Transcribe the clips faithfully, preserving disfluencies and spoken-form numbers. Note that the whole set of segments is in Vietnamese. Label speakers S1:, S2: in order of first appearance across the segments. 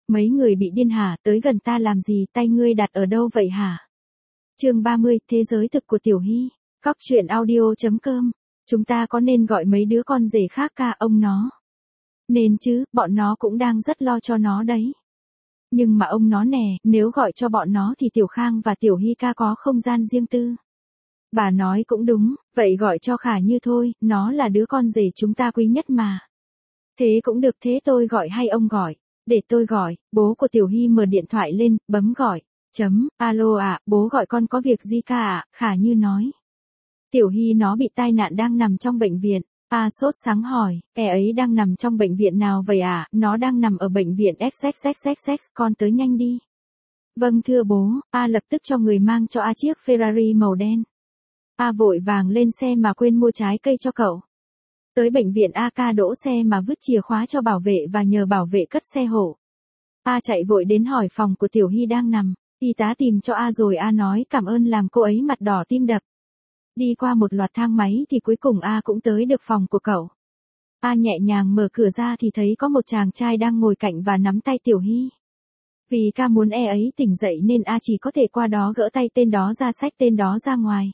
S1: Mấy người bị điên hả, tới gần ta làm gì, tay ngươi đặt ở đâu vậy hả? Chương ba mươi, thế giới thực của Tiểu Hy. Cóc truyện audio.com. Chúng ta có nên gọi mấy đứa con rể khác ca ông nó? Nên chứ, bọn nó cũng đang rất lo cho nó đấy. Nhưng mà ông nó nè, nếu gọi cho bọn nó thì Tiểu Khang và Tiểu Hy ca có không gian riêng tư. Bà nói cũng đúng, vậy gọi cho Khả Như thôi, nó là đứa con rể chúng ta quý nhất mà. Thế cũng được, thế tôi gọi hay ông gọi? Để tôi gọi. Bố của Tiểu Hy mở điện thoại lên, bấm gọi. Chấm, alo ạ, à, bố gọi con có việc gì ca ạ, à? Khả Như nói. Tiểu Hy nó bị tai nạn đang nằm trong bệnh viện. A sốt sáng hỏi, e ấy đang nằm trong bệnh viện nào vậy ạ? À? Nó đang nằm ở bệnh viện xx xx xx, con tới nhanh đi. Vâng thưa bố, A lập tức cho người mang cho A chiếc Ferrari màu đen. A vội vàng lên xe mà quên mua trái cây cho cậu. Tới bệnh viện A ca đỗ xe mà vứt chìa khóa cho bảo vệ và nhờ bảo vệ cất xe hộ. A chạy vội đến hỏi phòng của Tiểu Hy đang nằm. Y tá tìm cho A rồi A nói cảm ơn làm cô ấy mặt đỏ tim đập. Đi qua một loạt thang máy thì cuối cùng A cũng tới được phòng của cậu. A nhẹ nhàng mở cửa ra thì thấy có một chàng trai đang ngồi cạnh và nắm tay Tiểu Hy. Vì ca muốn e ấy tỉnh dậy nên A chỉ có thể qua đó gỡ tay tên đó ra, xách tên đó ra ngoài.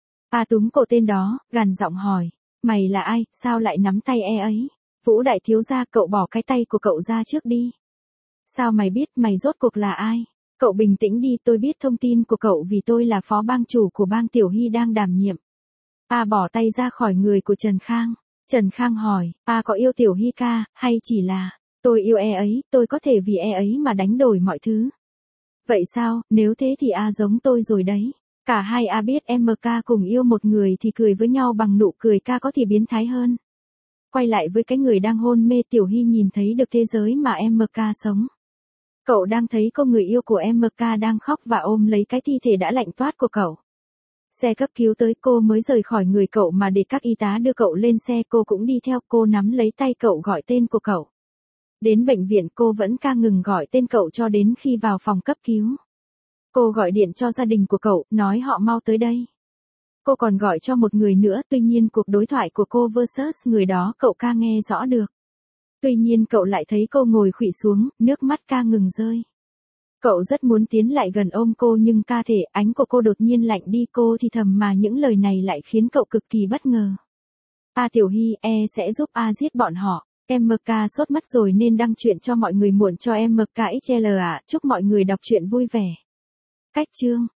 S1: A túm cổ tên đó, gằn giọng hỏi, mày là ai, sao lại nắm tay e ấy? Vũ đại thiếu gia, cậu bỏ cái tay của cậu ra trước đi. Sao mày biết, mày rốt cuộc là ai? Cậu bình tĩnh đi, tôi biết thông tin của cậu vì tôi là phó bang chủ của bang Tiểu Hy đang đảm nhiệm. A bỏ tay ra khỏi người của Trần Khang. Trần Khang hỏi, A có yêu Tiểu Hy ca, hay chỉ là, tôi yêu e ấy, tôi có thể vì e ấy mà đánh đổi mọi thứ. Vậy sao, nếu thế thì A giống tôi rồi đấy. Cả hai A biết em ca cùng yêu một người thì cười với nhau bằng nụ cười ca có thì biến thái hơn. Quay lại với cái người đang hôn mê, Tiểu Hy nhìn thấy được thế giới mà em ca sống. Cậu đang thấy cô người yêu của em ca đang khóc và ôm lấy cái thi thể đã lạnh toát của cậu. Xe cấp cứu tới, cô mới rời khỏi người cậu mà để các y tá đưa cậu lên xe, cô cũng đi theo, cô nắm lấy tay cậu gọi tên của cậu. Đến bệnh viện cô vẫn ca ngừng gọi tên cậu cho đến khi vào phòng cấp cứu. Cô gọi điện cho gia đình của cậu, nói họ mau tới đây. Cô còn gọi cho một người nữa, tuy nhiên cuộc đối thoại của cô versus người đó cậu ca nghe rõ được. Tuy nhiên cậu lại thấy cô ngồi khuỵu xuống, nước mắt ca ngừng rơi. Cậu rất muốn tiến lại gần ôm cô nhưng ca thể ánh của cô đột nhiên lạnh đi, cô thì thầm mà những lời này lại khiến cậu cực kỳ bất ngờ. A Tiểu Hy, e sẽ giúp A giết bọn họ. Em ca sốt mất rồi nên đăng chuyện cho mọi người muộn cho em ca ích lờ ạ, chúc mọi người đọc truyện vui vẻ. Cách chương